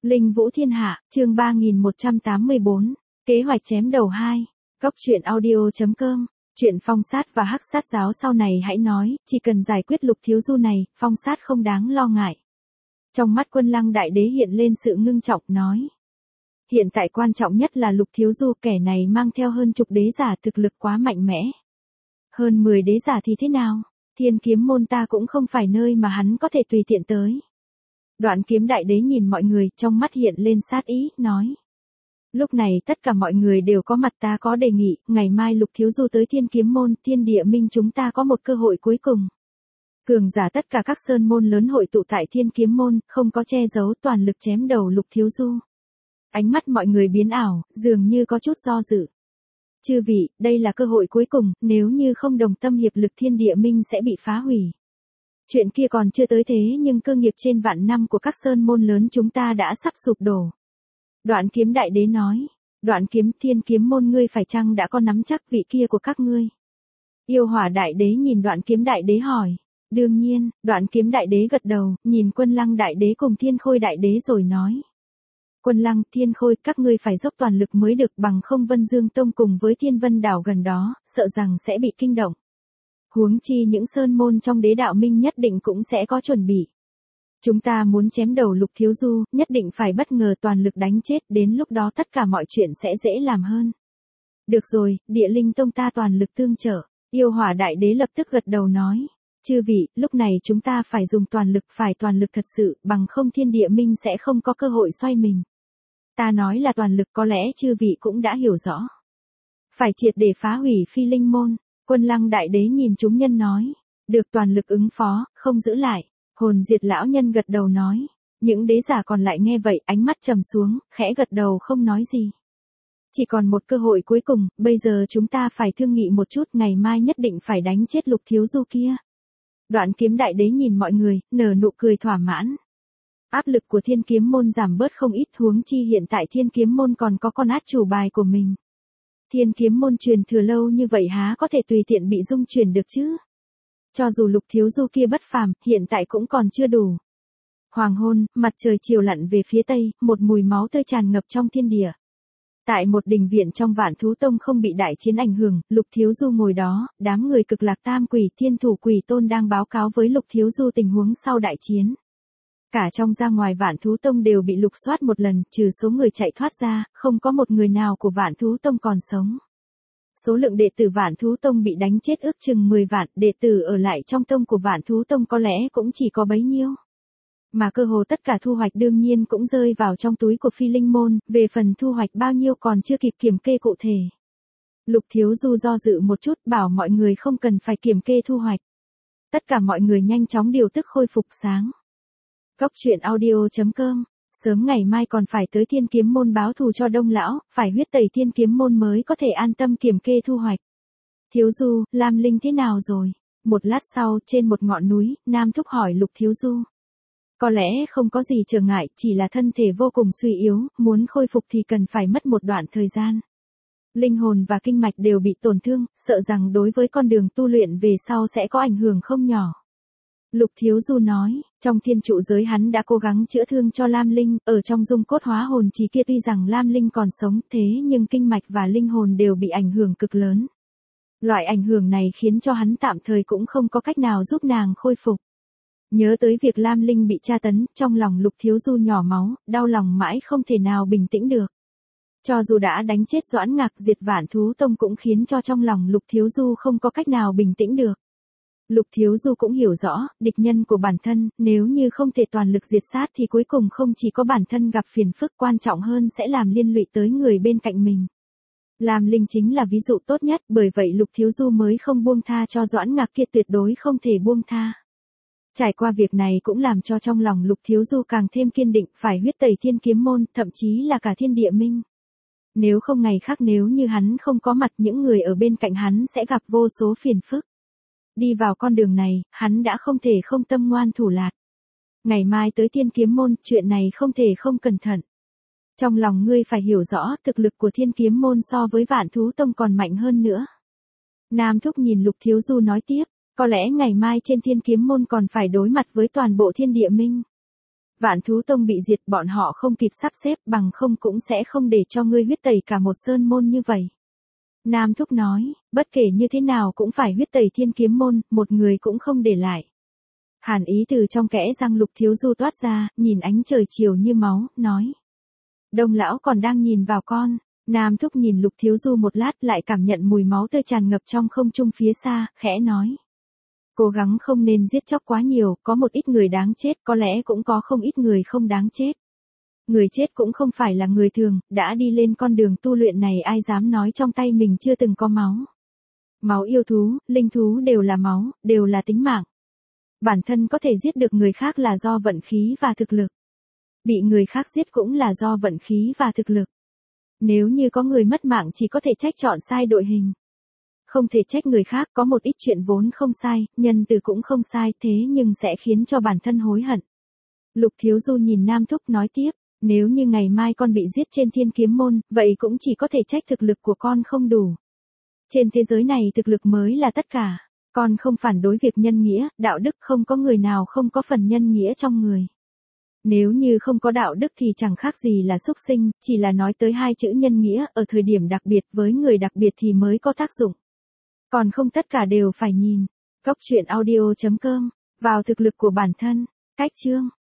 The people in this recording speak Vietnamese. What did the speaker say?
Linh Vũ Thiên Hạ, chương 3184, kế hoạch chém đầu 2. Cóc truyện audio.com. Chuyện Phong Sát và Hắc Sát giáo sau này hãy nói, chỉ cần giải quyết Lục Thiếu Du này, Phong Sát không đáng lo ngại. Trong mắt Quân Lăng Đại Đế hiện lên sự ngưng trọng, nói. Hiện tại quan trọng nhất là Lục Thiếu Du, kẻ này mang theo hơn chục đế giả, thực lực quá mạnh mẽ. Hơn 10 đế giả thì thế nào? Thiên Kiếm môn ta cũng không phải nơi mà hắn có thể tùy tiện tới. Đoạn Kiếm Đại Đế nhìn mọi người, trong mắt hiện lên sát ý, nói. Lúc này tất cả mọi người đều có mặt, ta có đề nghị, ngày mai Lục Thiếu Du tới Thiên Kiếm môn, Thiên Địa Minh chúng ta có một cơ hội cuối cùng. Cường giả tất cả các sơn môn lớn hội tụ tại Thiên Kiếm môn, không có che giấu, toàn lực chém đầu Lục Thiếu Du. Ánh mắt mọi người biến ảo, dường như có chút do dự. Chư vị, đây là cơ hội cuối cùng, nếu như không đồng tâm hiệp lực, Thiên Địa Minh sẽ bị phá hủy. Chuyện kia còn chưa tới thế nhưng cơ nghiệp trên vạn năm của các sơn môn lớn chúng ta đã sắp sụp đổ. Đoạn Kiếm Đại Đế nói. Đoạn Kiếm, Thiên Kiếm môn ngươi phải chăng đã có nắm chắc vị kia của các ngươi? Yêu Hỏa Đại Đế nhìn Đoạn Kiếm Đại Đế hỏi. Đương nhiên, Đoạn Kiếm Đại Đế gật đầu, nhìn Quân Lăng Đại Đế cùng Thiên Khôi Đại Đế rồi nói. Quân Lăng, Thiên Khôi, các ngươi phải dốc toàn lực mới được, bằng không Vân Dương Tông cùng với Thiên Vân Đảo gần đó, sợ rằng sẽ bị kinh động. Huống chi những sơn môn trong Đế Đạo Minh nhất định cũng sẽ có chuẩn bị. Chúng ta muốn chém đầu Lục Thiếu Du, nhất định phải bất ngờ toàn lực đánh chết, đến lúc đó tất cả mọi chuyện sẽ dễ làm hơn. Được rồi, Địa Linh Tông ta toàn lực tương trợ. Yêu Hỏa Đại Đế lập tức gật đầu nói. Chư vị, lúc này chúng ta phải dùng toàn lực, phải toàn lực thật sự, bằng không Thiên Địa Minh sẽ không có cơ hội xoay mình. Ta nói là toàn lực, có lẽ chư vị cũng đã hiểu rõ. Phải triệt để phá hủy Phi Linh môn. Quân Lăng Đại Đế nhìn chúng nhân nói. Được, toàn lực ứng phó, không giữ lại. Hồn Diệt lão nhân gật đầu nói. Những đế giả còn lại nghe vậy, ánh mắt trầm xuống, khẽ gật đầu không nói gì. Chỉ còn một cơ hội cuối cùng, bây giờ chúng ta phải thương nghị một chút, ngày mai nhất định phải đánh chết Lục Thiếu Du kia. Đoạn Kiếm Đại Đế nhìn mọi người, nở nụ cười thỏa mãn. Áp lực của Thiên Kiếm môn giảm bớt không ít, huống chi hiện tại Thiên Kiếm môn còn có con át chủ bài của mình. Thiên Kiếm môn truyền thừa lâu như vậy há có thể tùy tiện bị dung chuyển được chứ? Cho dù Lục Thiếu Du kia bất phàm, hiện tại cũng còn chưa đủ. Hoàng hôn, mặt trời chiều lặn về phía tây, một mùi máu tươi tràn ngập trong thiên địa. Tại một đình viện trong Vạn Thú Tông không bị đại chiến ảnh hưởng, Lục Thiếu Du ngồi đó, đám người Cực Lạc Tam Quỷ, Thiên Thủ Quỷ Tôn đang báo cáo với Lục Thiếu Du tình huống sau đại chiến. Cả trong ra ngoài Vạn Thú Tông đều bị lục soát một lần, trừ số người chạy thoát ra, không có một người nào của Vạn Thú Tông còn sống. Số lượng đệ tử Vạn Thú Tông bị đánh chết ước chừng 10 vạn, đệ tử ở lại trong tông của Vạn Thú Tông có lẽ cũng chỉ có bấy nhiêu. Mà cơ hồ tất cả thu hoạch đương nhiên cũng rơi vào trong túi của Phi Linh môn, về phần thu hoạch bao nhiêu còn chưa kịp kiểm kê cụ thể. Lục Thiếu Du do dự một chút, bảo mọi người không cần phải kiểm kê thu hoạch. Tất cả mọi người nhanh chóng điều tức khôi phục sáng. Cóc truyện audio.com. Sớm ngày mai còn phải tới Thiên Kiếm môn báo thù cho Đông lão, phải huyết tẩy Thiên Kiếm môn mới có thể an tâm kiểm kê thu hoạch. Thiếu Du, Lam Linh thế nào rồi? Một lát sau, trên một ngọn núi, Nam Thúc hỏi Lục Thiếu Du. Có lẽ không có gì trở ngại, chỉ là thân thể vô cùng suy yếu, muốn khôi phục thì cần phải mất một đoạn thời gian. Linh hồn và kinh mạch đều bị tổn thương, sợ rằng đối với con đường tu luyện về sau sẽ có ảnh hưởng không nhỏ. Lục Thiếu Du nói, trong thiên trụ giới hắn đã cố gắng chữa thương cho Lam Linh, ở trong dung cốt hóa hồn trì kia tuy rằng Lam Linh còn sống, thế nhưng kinh mạch và linh hồn đều bị ảnh hưởng cực lớn. Loại ảnh hưởng này khiến cho hắn tạm thời cũng không có cách nào giúp nàng khôi phục. Nhớ tới việc Lam Linh bị tra tấn, trong lòng Lục Thiếu Du nhỏ máu, đau lòng mãi không thể nào bình tĩnh được. Cho dù đã đánh chết Doãn Ngạc, diệt Vạn Thú Tông cũng khiến cho trong lòng Lục Thiếu Du không có cách nào bình tĩnh được. Lục Thiếu Du cũng hiểu rõ, địch nhân của bản thân, nếu như không thể toàn lực diệt sát thì cuối cùng không chỉ có bản thân gặp phiền phức, quan trọng hơn sẽ làm liên lụy tới người bên cạnh mình. Lam Linh chính là ví dụ tốt nhất, bởi vậy Lục Thiếu Du mới không buông tha cho Doãn Ngạc kia, tuyệt đối không thể buông tha. Trải qua việc này cũng làm cho trong lòng Lục Thiếu Du càng thêm kiên định, phải huyết tẩy Thiên Kiếm môn, thậm chí là cả Thiên Địa Minh. Nếu không ngày khác, nếu như hắn không có mặt, những người ở bên cạnh hắn sẽ gặp vô số phiền phức. Đi vào con đường này, hắn đã không thể không tâm ngoan thủ lạt. Ngày mai tới Thiên Kiếm môn, chuyện này không thể không cẩn thận. Trong lòng ngươi phải hiểu rõ, thực lực của Thiên Kiếm môn so với Vạn Thú Tông còn mạnh hơn nữa. Nam Thúc nhìn Lục Thiếu Du nói tiếp, có lẽ ngày mai trên Thiên Kiếm môn còn phải đối mặt với toàn bộ Thiên Địa Minh. Vạn thú tông bị diệt, bọn họ không kịp sắp xếp, bằng không cũng sẽ không để cho ngươi huyết tẩy cả một sơn môn như vậy. Nam Thúc nói, bất kể như thế nào cũng phải huyết tẩy Thiên Kiếm môn, một người cũng không để lại. Hàn ý từ trong kẽ răng Lục Thiếu Du toát ra, nhìn ánh trời chiều như máu, nói. Đông lão còn đang nhìn vào con. Nam Thúc nhìn Lục Thiếu Du một lát, lại cảm nhận mùi máu tươi tràn ngập trong không trung phía xa, khẽ nói. Cố gắng không nên giết chóc quá nhiều, có một ít người đáng chết, có lẽ cũng có không ít người không đáng chết. Người chết cũng không phải là người thường, đã đi lên con đường tu luyện này ai dám nói trong tay mình chưa từng có máu. Máu yêu thú, linh thú đều là máu, đều là tính mạng. Bản thân có thể giết được người khác là do vận khí và thực lực. Bị người khác giết cũng là do vận khí và thực lực. Nếu như có người mất mạng chỉ có thể trách chọn sai đội hình. Không thể trách người khác, có một ít chuyện vốn không sai, nhân từ cũng không sai, thế nhưng sẽ khiến cho bản thân hối hận. Lục Thiếu Du nhìn Nam Thúc nói tiếp, nếu như ngày mai con bị giết trên Thiên Kiếm môn, vậy cũng chỉ có thể trách thực lực của con không đủ. Trên thế giới này thực lực mới là tất cả, con không phản đối việc nhân nghĩa, đạo đức, không có người nào không có phần nhân nghĩa trong người. Nếu như không có đạo đức thì chẳng khác gì là súc sinh, chỉ là nói tới hai chữ nhân nghĩa ở thời điểm đặc biệt với người đặc biệt thì mới có tác dụng. Còn không tất cả đều phải nhìn. Góc truyện audio.com. Vào thực lực của bản thân. Cách chương.